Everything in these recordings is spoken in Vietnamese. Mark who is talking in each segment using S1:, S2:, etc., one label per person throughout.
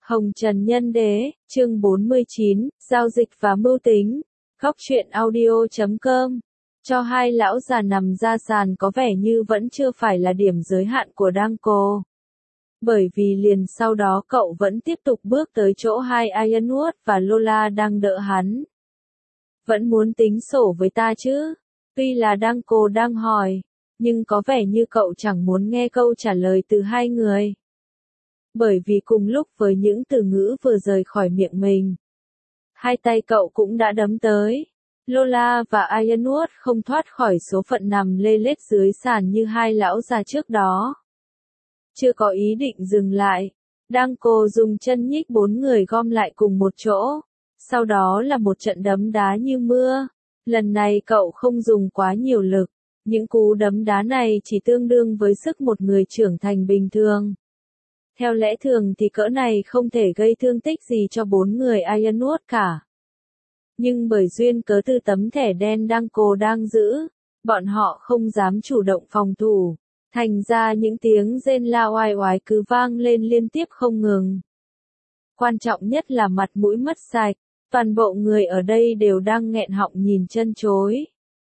S1: Hồng Trần Nhân Đế, chương 49, Giao dịch và mưu tính. Góc truyện audio.com. Cho hai lão già nằm ra sàn có vẻ như vẫn chưa phải là điểm giới hạn của Danko. Bởi vì liền sau đó cậu vẫn tiếp tục bước tới chỗ hai Ironwood và Lola đang đợi hắn. Vẫn muốn tính sổ với ta chứ? Tuy là Danko đang hỏi, nhưng có vẻ như cậu chẳng muốn nghe câu trả lời từ hai người. Bởi vì cùng lúc với những từ ngữ vừa rời khỏi miệng mình, hai tay cậu cũng đã đấm tới. Lola và Ironwood không thoát khỏi số phận nằm lê lết dưới sàn như hai lão già trước đó. Chưa có ý định dừng lại, Danko dùng chân nhích bốn người gom lại cùng một chỗ. Sau đó là một trận đấm đá như mưa. Lần này cậu không dùng quá nhiều lực. Những cú đấm đá này chỉ tương đương với sức một người trưởng thành bình thường. Theo lẽ thường thì cỡ này không thể gây thương tích gì cho bốn người Ironwood cả. Nhưng bởi duyên cớ từ tấm thẻ đen Danko đang giữ, bọn họ không dám chủ động phòng thủ. Thành ra những tiếng rên la oai oái cứ vang lên liên tiếp không ngừng. Quan trọng nhất là mặt mũi mất sạch, toàn bộ người ở đây đều đang nghẹn họng nhìn chân chối.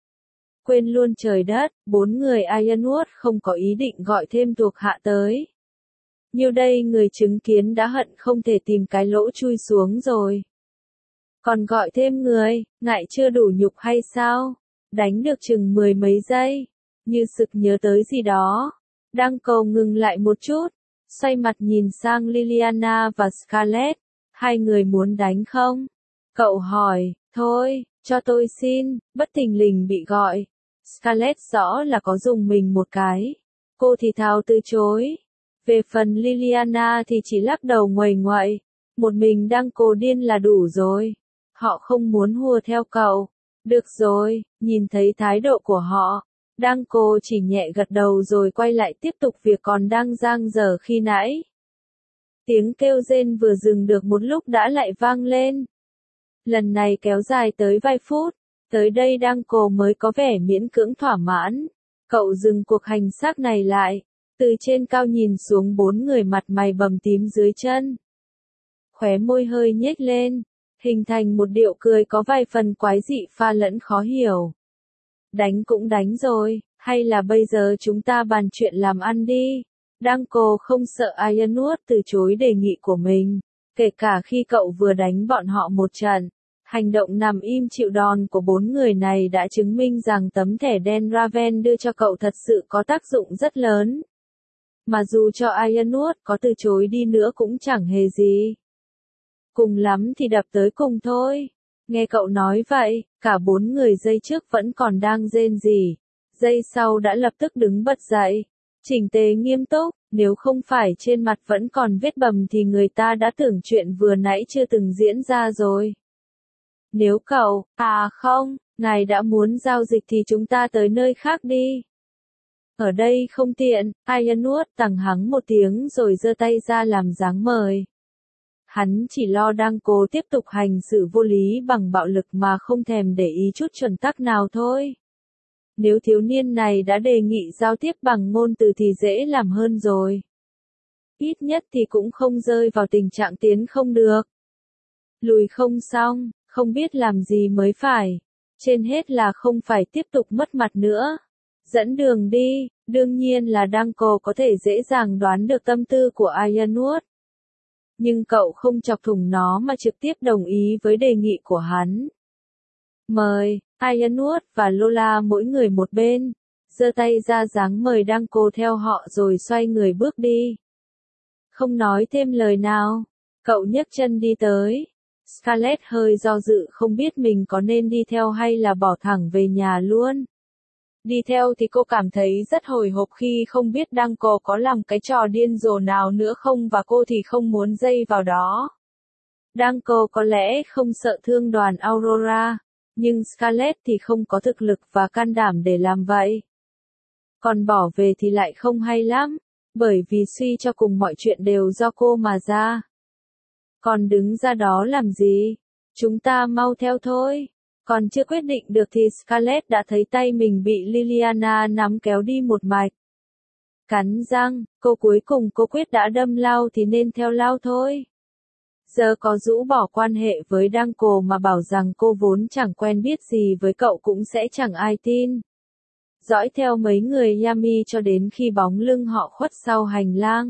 S1: Quên luôn trời đất, bốn người Ironwood không có ý định gọi thêm thuộc hạ tới. Nhiêu đây người chứng kiến đã hận không thể tìm cái lỗ chui xuống rồi. Còn gọi thêm người, ngại chưa đủ nhục hay sao? Đánh được chừng mười mấy giây, như sực nhớ tới gì đó. Danko ngừng lại một chút, xoay mặt nhìn sang Liliana và Scarlett. Hai người muốn đánh không? Cậu hỏi, thôi, cho tôi xin, bất thình lình bị gọi. Scarlett rõ là có dùng mình một cái. Cô thì thào từ chối. Về phần Liliana thì chỉ lắc đầu nguầy nguậy. Một mình Danko điên là đủ rồi. Họ không muốn hùa theo cậu. Được rồi, nhìn thấy thái độ của họ, Danko chỉ nhẹ gật đầu rồi quay lại tiếp tục việc còn đang dang dở khi nãy. Tiếng kêu rên vừa dừng được một lúc đã lại vang lên. Lần này kéo dài tới vài phút, tới đây Danko mới có vẻ miễn cưỡng thỏa mãn. Cậu dừng cuộc hành xác này lại, từ trên cao nhìn xuống bốn người mặt mày bầm tím dưới chân. Khóe môi hơi nhếch lên, hình thành một điệu cười có vài phần quái dị pha lẫn khó hiểu. Đánh cũng đánh rồi, hay là bây giờ chúng ta bàn chuyện làm ăn đi. Danko không sợ Ironwood từ chối đề nghị của mình, kể cả khi cậu vừa đánh bọn họ một trận. Hành động nằm im chịu đòn của bốn người này đã chứng minh rằng tấm thẻ đen Raven đưa cho cậu thật sự có tác dụng rất lớn. Mà dù cho Ironwood có từ chối đi nữa cũng chẳng hề gì. Cùng lắm thì đập tới cùng thôi. Nghe cậu nói vậy, cả bốn người giây trước vẫn còn đang rên rỉ. Giây sau đã lập tức đứng bật dậy. Chỉnh tề nghiêm túc, nếu không phải trên mặt vẫn còn vết bầm thì người ta đã tưởng chuyện vừa nãy chưa từng diễn ra rồi. Nếu cậu, không, ngài đã muốn giao dịch thì chúng ta tới nơi khác đi. Ở đây không tiện, Ironwood tằng hắng một tiếng rồi giơ tay ra làm dáng mời. Hắn chỉ lo Danko tiếp tục hành xử vô lý bằng bạo lực mà không thèm để ý chút chuẩn tắc nào thôi. Nếu thiếu niên này đã đề nghị giao tiếp bằng ngôn từ thì dễ làm hơn rồi. Ít nhất thì cũng không rơi vào tình trạng tiến không được. Lùi không xong, không biết làm gì mới phải. Trên hết là không phải tiếp tục mất mặt nữa. Dẫn đường đi, đương nhiên là Danko có thể dễ dàng đoán được tâm tư của Ironwood. Nhưng cậu không chọc thủng nó mà trực tiếp đồng ý với đề nghị của hắn. Mời, Ironwood và Lola mỗi người một bên, giơ tay ra dáng mời Danko theo họ rồi xoay người bước đi. Không nói thêm lời nào, cậu nhấc chân đi tới. Scarlett hơi do dự không biết mình có nên đi theo hay là bỏ thẳng về nhà luôn. Đi theo thì cô cảm thấy rất hồi hộp khi không biết Danko có làm cái trò điên rồ nào nữa không và cô thì không muốn dây vào đó. Danko có lẽ không sợ thương đoàn Aurora, nhưng Scarlett thì không có thực lực và can đảm để làm vậy. Còn bỏ về thì lại không hay lắm, bởi vì suy cho cùng mọi chuyện đều do cô mà ra. Còn đứng ra đó làm gì? Chúng ta mau theo thôi. Còn chưa quyết định được thì Scarlett đã thấy tay mình bị Liliana nắm kéo đi một mạch. Cắn răng, cuối cùng cô quyết đã đâm lao thì nên theo lao thôi. Giờ có rũ bỏ quan hệ với Đăng Cổ mà bảo rằng cô vốn chẳng quen biết gì với cậu cũng sẽ chẳng ai tin. Dõi theo mấy người Yami cho đến khi bóng lưng họ khuất sau hành lang.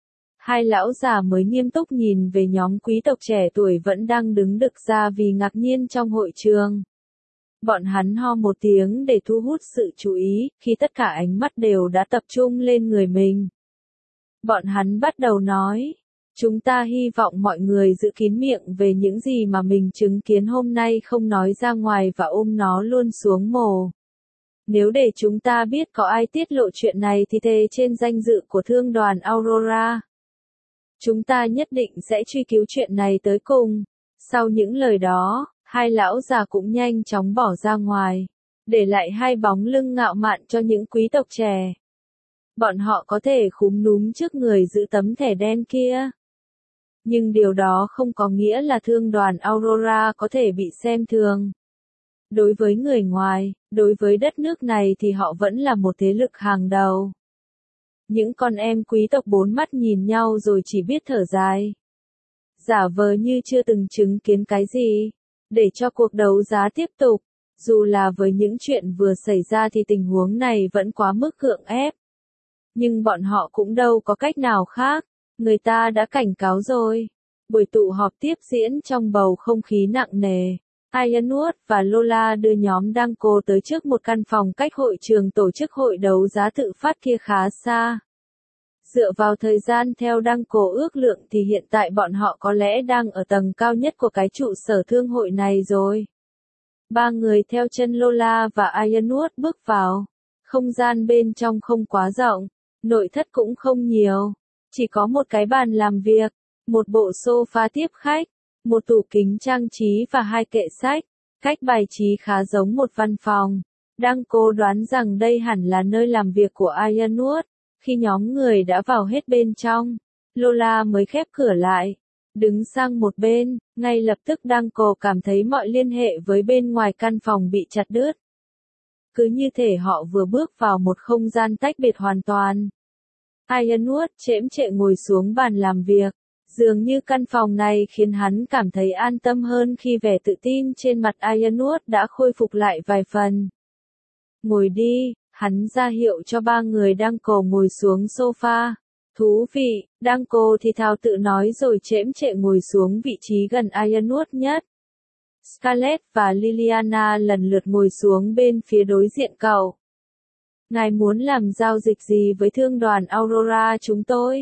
S1: Hai lão già mới nghiêm túc nhìn về nhóm quý tộc trẻ tuổi vẫn đang đứng đực ra vì ngạc nhiên trong hội trường. Bọn hắn ho một tiếng để thu hút sự chú ý, khi tất cả ánh mắt đều đã tập trung lên người mình. Bọn hắn bắt đầu nói, chúng ta hy vọng mọi người giữ kín miệng về những gì mà mình chứng kiến hôm nay không nói ra ngoài và ôm nó luôn xuống mồ. Nếu để chúng ta biết có ai tiết lộ chuyện này thì thề trên danh dự của thương đoàn Aurora. Chúng ta nhất định sẽ truy cứu chuyện này tới cùng. Sau những lời đó, hai lão già cũng nhanh chóng bỏ ra ngoài, để lại hai bóng lưng ngạo mạn cho những quý tộc trẻ. Bọn họ có thể khúm núm trước người giữ tấm thẻ đen kia. Nhưng điều đó không có nghĩa là thương đoàn Aurora có thể bị xem thường. Đối với người ngoài, đối với đất nước này thì họ vẫn là một thế lực hàng đầu. Những con em quý tộc bốn mắt nhìn nhau rồi chỉ biết thở dài. Giả vờ như chưa từng chứng kiến cái gì, để cho cuộc đấu giá tiếp tục. Dù là với những chuyện vừa xảy ra thì tình huống này vẫn quá mức gượng ép. Nhưng bọn họ cũng đâu có cách nào khác, người ta đã cảnh cáo rồi. Buổi tụ họp tiếp diễn trong bầu không khí nặng nề. Ironwood và Lola đưa nhóm Đăng Cổ tới trước một căn phòng cách hội trường tổ chức hội đấu giá tự phát kia khá xa. Dựa vào thời gian theo Đăng Cổ ước lượng thì hiện tại bọn họ có lẽ đang ở tầng cao nhất của cái trụ sở thương hội này rồi. Ba người theo chân Lola và Ironwood bước vào. Không gian bên trong không quá rộng, nội thất cũng không nhiều. Chỉ có một cái bàn làm việc, một bộ sofa tiếp khách, một tủ kính trang trí và hai kệ sách. Cách bài trí khá giống một văn phòng. Đăng Cổ đoán rằng đây hẳn là nơi làm việc của Ironwood. Khi nhóm người đã vào hết bên trong, Lola mới khép cửa lại, đứng sang một bên, ngay lập tức Đăng Cổ cảm thấy mọi liên hệ với bên ngoài căn phòng bị chặt đứt. Cứ như thể họ vừa bước vào một không gian tách biệt hoàn toàn. Ironwood chễm chệ ngồi xuống bàn làm việc, dường như căn phòng này khiến hắn cảm thấy an tâm hơn khi vẻ tự tin trên mặt Ironwood đã khôi phục lại vài phần. Ngồi đi. Hắn ra hiệu cho ba người Đăng Cổ ngồi xuống sofa. Thú vị, Đăng Cổ thì thào tự nói rồi chễm chệ ngồi xuống vị trí gần Ironwood nhất. Scarlett và Liliana lần lượt ngồi xuống bên phía đối diện cậu. Ngài muốn làm giao dịch gì với thương đoàn Aurora chúng tôi?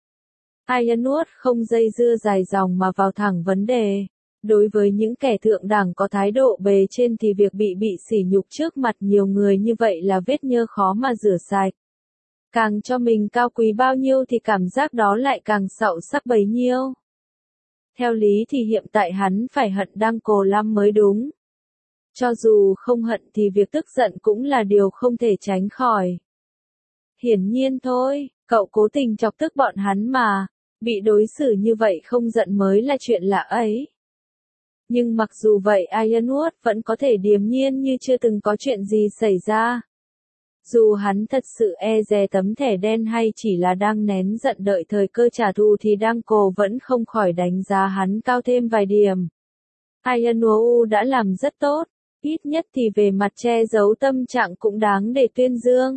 S1: Ironwood không dây dưa dài dòng mà vào thẳng vấn đề. Đối với những kẻ thượng đẳng có thái độ bề trên thì việc bị sỉ nhục trước mặt nhiều người như vậy là vết nhơ khó mà rửa sạch. Càng cho mình cao quý bao nhiêu thì cảm giác đó lại càng sậu sắc bấy nhiêu. Theo lý thì hiện tại hắn phải hận Đăng Cổ lắm mới đúng. Cho dù không hận thì việc tức giận cũng là điều không thể tránh khỏi. Hiển nhiên thôi, cậu cố tình chọc tức bọn hắn mà, bị đối xử như vậy không giận mới là chuyện lạ ấy. Nhưng mặc dù vậy Ironwood vẫn có thể điềm nhiên như chưa từng có chuyện gì xảy ra. Dù hắn thật sự e dè tấm thẻ đen hay chỉ là đang nén giận đợi thời cơ trả thù thì Đăng Cổ vẫn không khỏi đánh giá hắn cao thêm vài điểm. Ironwood đã làm rất tốt, ít nhất thì về mặt che giấu tâm trạng cũng đáng để tuyên dương.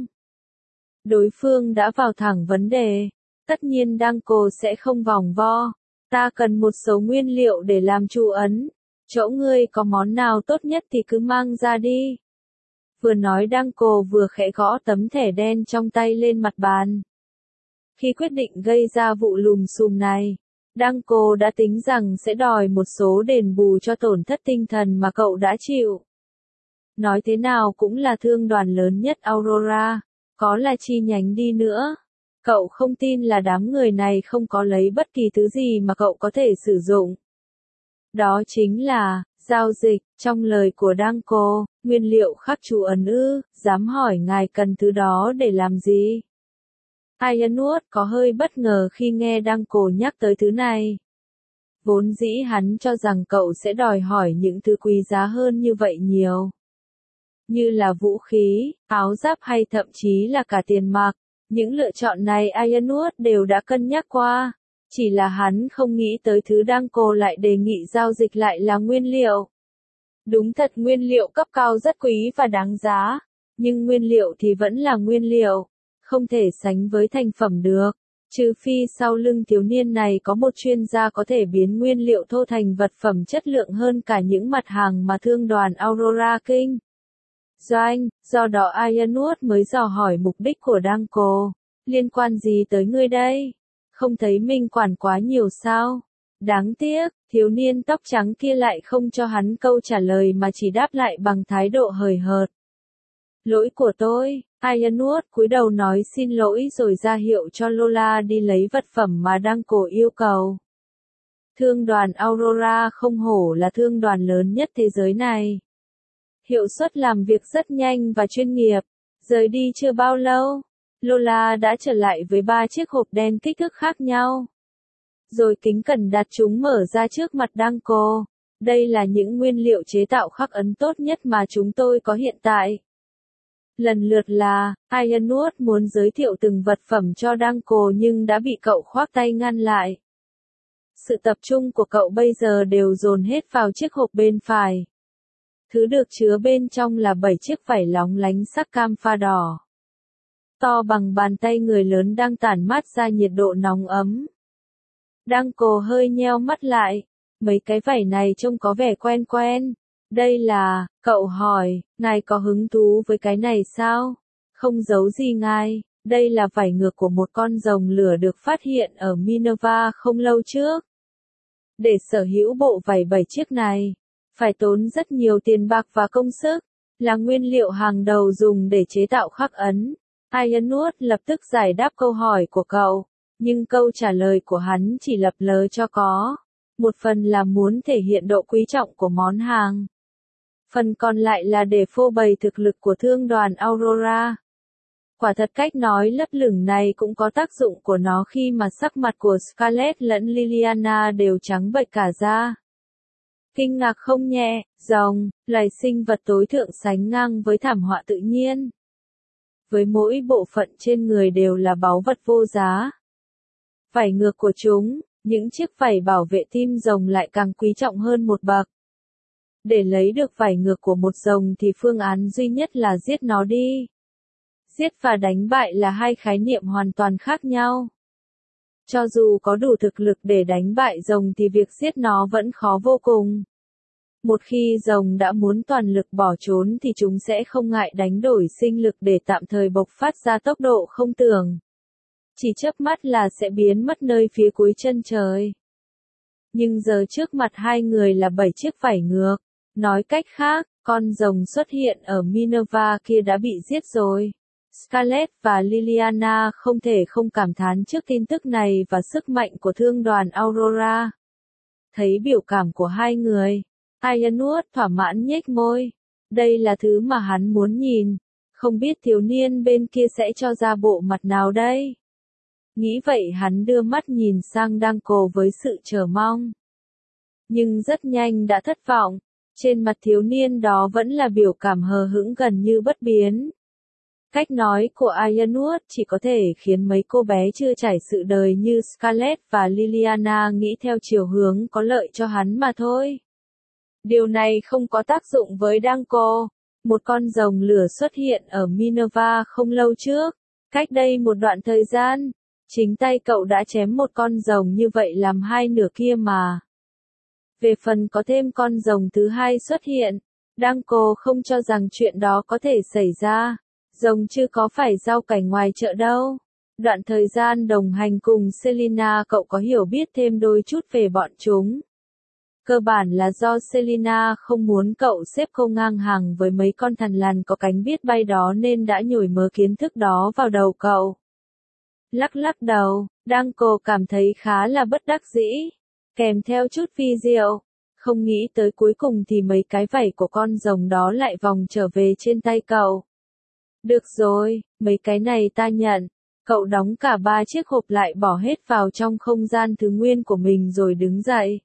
S1: Đối phương đã vào thẳng vấn đề. Tất nhiên Đăng Cổ sẽ không vòng vo. Ta cần một số nguyên liệu để làm chú ấn. Chỗ ngươi có món nào tốt nhất thì cứ mang ra đi. Vừa nói Đăng Cổ vừa khẽ gõ tấm thẻ đen trong tay lên mặt bàn. Khi quyết định gây ra vụ lùm xùm này, Đăng Cổ đã tính rằng sẽ đòi một số đền bù cho tổn thất tinh thần mà cậu đã chịu. Nói thế nào cũng là thương đoàn lớn nhất Aurora, có là chi nhánh đi nữa. Cậu không tin là đám người này không có lấy bất kỳ thứ gì mà cậu có thể sử dụng. Đó chính là, giao dịch, trong lời của Đăng Cổ, nguyên liệu khắc chú ấn ư, dám hỏi ngài cần thứ đó để làm gì? Ironwood có hơi bất ngờ khi nghe Đăng Cổ nhắc tới thứ này. Vốn dĩ hắn cho rằng cậu sẽ đòi hỏi những thứ quý giá hơn như vậy nhiều. Như là vũ khí, áo giáp hay thậm chí là cả tiền mặt. Những lựa chọn này Ironwood đều đã cân nhắc qua. Chỉ là hắn không nghĩ tới thứ Đăng Cô lại đề nghị giao dịch lại là nguyên liệu. Đúng thật nguyên liệu cấp cao rất quý và đáng giá, nhưng nguyên liệu thì vẫn là nguyên liệu, không thể sánh với thành phẩm được. Trừ phi sau lưng thiếu niên này có một chuyên gia có thể biến nguyên liệu thô thành vật phẩm chất lượng hơn cả những mặt hàng mà thương đoàn Aurora kinh doanh, do đó Ironwood mới dò hỏi mục đích của Đăng Cô. Liên quan gì tới ngươi đây? Không thấy mình quản quá nhiều sao? Đáng tiếc, thiếu niên tóc trắng kia lại không cho hắn câu trả lời mà chỉ đáp lại bằng thái độ hời hợt. Lỗi của tôi, Ironwood cúi đầu nói xin lỗi rồi ra hiệu cho Lola đi lấy vật phẩm mà Đăng Cô yêu cầu. Thương đoàn Aurora không hổ là thương đoàn lớn nhất thế giới này. Hiệu suất làm việc rất nhanh và chuyên nghiệp. Rời đi chưa bao lâu, Lola đã trở lại với 3 chiếc hộp đen kích thước khác nhau. Rồi kính cẩn đặt chúng mở ra trước mặt Đăng Cô. Đây là những nguyên liệu chế tạo khắc ấn tốt nhất mà chúng tôi có hiện tại. Lần lượt là, Ironwood muốn giới thiệu từng vật phẩm cho Đăng Cô nhưng đã bị cậu khoác tay ngăn lại. Sự tập trung của cậu bây giờ đều dồn hết vào chiếc hộp bên phải. Thứ được chứa bên trong là 7 chiếc vải lóng lánh sắc cam pha đỏ. To bằng bàn tay người lớn đang tản mát ra nhiệt độ nóng ấm. Đăng Cô hơi nheo mắt lại. Mấy cái vải này trông có vẻ quen quen. Đây là, cậu hỏi, ngài có hứng thú với cái này sao? Không giấu gì ngài, đây là vải ngược của một con rồng lửa được phát hiện ở Minerva không lâu trước. Để sở hữu bộ vải 7 chiếc này, phải tốn rất nhiều tiền bạc và công sức, là nguyên liệu hàng đầu dùng để chế tạo khắc ấn. Ironwood lập tức giải đáp câu hỏi của cậu, nhưng câu trả lời của hắn chỉ lập lờ cho có. Một phần là muốn thể hiện độ quý trọng của món hàng. Phần còn lại là để phô bày thực lực của thương đoàn Aurora. Quả thật cách nói lấp lửng này cũng có tác dụng của nó khi mà sắc mặt của Scarlett lẫn Liliana đều trắng bệch cả da. Kinh ngạc không nhẹ, rồng, loài sinh vật tối thượng sánh ngang với thảm họa tự nhiên. Với mỗi bộ phận trên người đều là báu vật vô giá. Vải ngược của chúng, những chiếc vải bảo vệ tim rồng lại càng quý trọng hơn một bậc. Để lấy được vải ngược của một rồng thì phương án duy nhất là giết nó đi. Giết và đánh bại là hai khái niệm hoàn toàn khác nhau. Cho dù có đủ thực lực để đánh bại rồng thì việc giết nó vẫn khó vô cùng. Một khi rồng đã muốn toàn lực bỏ trốn thì chúng sẽ không ngại đánh đổi sinh lực để tạm thời bộc phát ra tốc độ không tưởng. Chỉ chớp mắt là sẽ biến mất nơi phía cuối chân trời. Nhưng giờ trước mặt hai người là 7 chiếc vải ngược. Nói cách khác, con rồng xuất hiện ở Minerva kia đã bị giết rồi. Scarlett và Liliana không thể không cảm thán trước tin tức này và sức mạnh của thương đoàn Aurora. Thấy biểu cảm của hai người, Ironwood thỏa mãn nhếch môi. Đây là thứ mà hắn muốn nhìn. Không biết thiếu niên bên kia sẽ cho ra bộ mặt nào đây? Nghĩ vậy hắn đưa mắt nhìn sang Đăng Cô với sự chờ mong. Nhưng rất nhanh đã thất vọng. Trên mặt thiếu niên đó vẫn là biểu cảm hờ hững gần như bất biến. Cách nói của Ironwood chỉ có thể khiến mấy cô bé chưa trải sự đời như Scarlett và Liliana nghĩ theo chiều hướng có lợi cho hắn mà thôi. Điều này không có tác dụng với Đăng Cô. Một con rồng lửa xuất hiện ở Minerva không lâu trước. Cách đây một đoạn thời gian, chính tay cậu đã chém một con rồng như vậy làm hai nửa kia mà. Về phần có thêm con rồng thứ hai xuất hiện, Đăng Cô không cho rằng chuyện đó có thể xảy ra. Rồng chưa có phải rau cảnh ngoài chợ đâu. Đoạn thời gian đồng hành cùng Selina cậu có hiểu biết thêm đôi chút về bọn chúng. Cơ bản là do Selina không muốn cậu xếp câu ngang hàng với mấy con thằn lằn có cánh biết bay đó nên đã nhồi mớ kiến thức đó vào đầu cậu. Lắc lắc đầu, Đăng Cô cảm thấy khá là bất đắc dĩ, kèm theo chút vi diệu. Không nghĩ tới cuối cùng thì mấy cái vảy của con rồng đó lại vòng trở về trên tay cậu. Được rồi, mấy cái này ta nhận. Cậu đóng cả 3 chiếc hộp lại bỏ hết vào trong không gian thứ nguyên của mình rồi đứng dậy.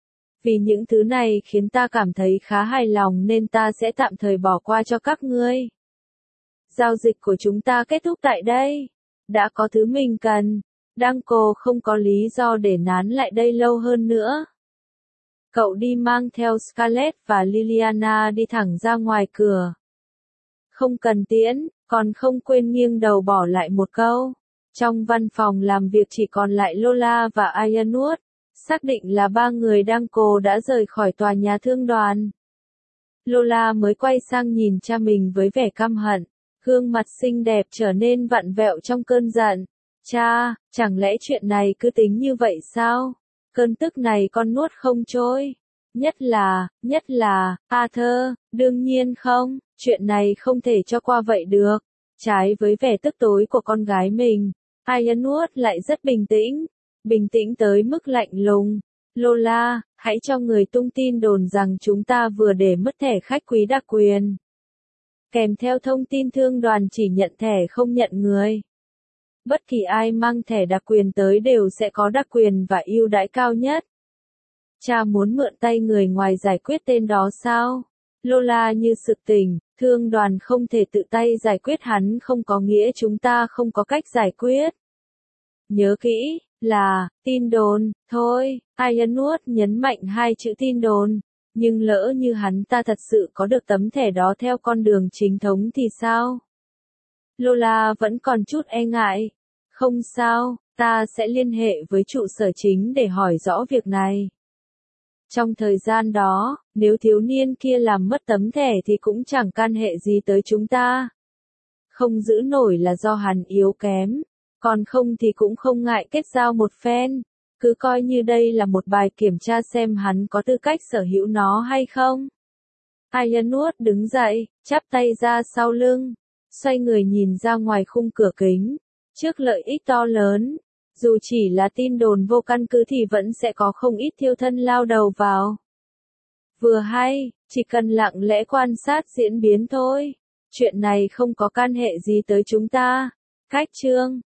S1: Vì những thứ này khiến ta cảm thấy khá hài lòng nên ta sẽ tạm thời bỏ qua cho các ngươi. Giao dịch của chúng ta kết thúc tại đây. Đã có thứ mình cần. Danko không có lý do để nán lại đây lâu hơn nữa. Cậu đi mang theo Scarlett và Liliana đi thẳng ra ngoài cửa. Không cần tiễn, còn không quên nghiêng đầu bỏ lại một câu. Trong văn phòng làm việc chỉ còn lại Lola và Ironwood. Xác định là ba người Danko đã rời khỏi tòa nhà thương đoàn. Lola mới quay sang nhìn cha mình với vẻ căm hận. Gương mặt xinh đẹp trở nên vặn vẹo trong cơn giận. Cha, chẳng lẽ chuyện này cứ tính như vậy sao? Cơn tức này con nuốt không trôi. Nhất là, Arthur, đương nhiên không, chuyện này không thể cho qua vậy được. Trái với vẻ tức tối của con gái mình, Ironwood lại rất bình tĩnh tới mức lạnh lùng. Lola, hãy cho người tung tin đồn rằng chúng ta vừa để mất thẻ khách quý đặc quyền. Kèm theo thông tin thương đoàn chỉ nhận thẻ không nhận người. Bất kỳ ai mang thẻ đặc quyền tới đều sẽ có đặc quyền và ưu đãi cao nhất. Cha muốn mượn tay người ngoài giải quyết tên đó sao? Lola như sực tỉnh, thương đoàn không thể tự tay giải quyết hắn không có nghĩa chúng ta không có cách giải quyết. Nhớ kỹ, là, tin đồn, thôi, Ironwood nhấn mạnh hai chữ tin đồn, nhưng lỡ như hắn ta thật sự có được tấm thẻ đó theo con đường chính thống thì sao? Lola vẫn còn chút e ngại. Không sao, ta sẽ liên hệ với trụ sở chính để hỏi rõ việc này. Trong thời gian đó, nếu thiếu niên kia làm mất tấm thẻ thì cũng chẳng can hệ gì tới chúng ta. Không giữ nổi là do hắn yếu kém, còn không thì cũng không ngại kết giao một phen. Cứ coi như đây là một bài kiểm tra xem hắn có tư cách sở hữu nó hay không. Ironwood đứng dậy, chắp tay ra sau lưng, xoay người nhìn ra ngoài khung cửa kính. Trước lợi ích to lớn, dù chỉ là tin đồn vô căn cứ thì vẫn sẽ có không ít thiêu thân lao đầu vào. Vừa hay, chỉ cần lặng lẽ quan sát diễn biến thôi. Chuyện này không có can hệ gì tới chúng ta. Cách chương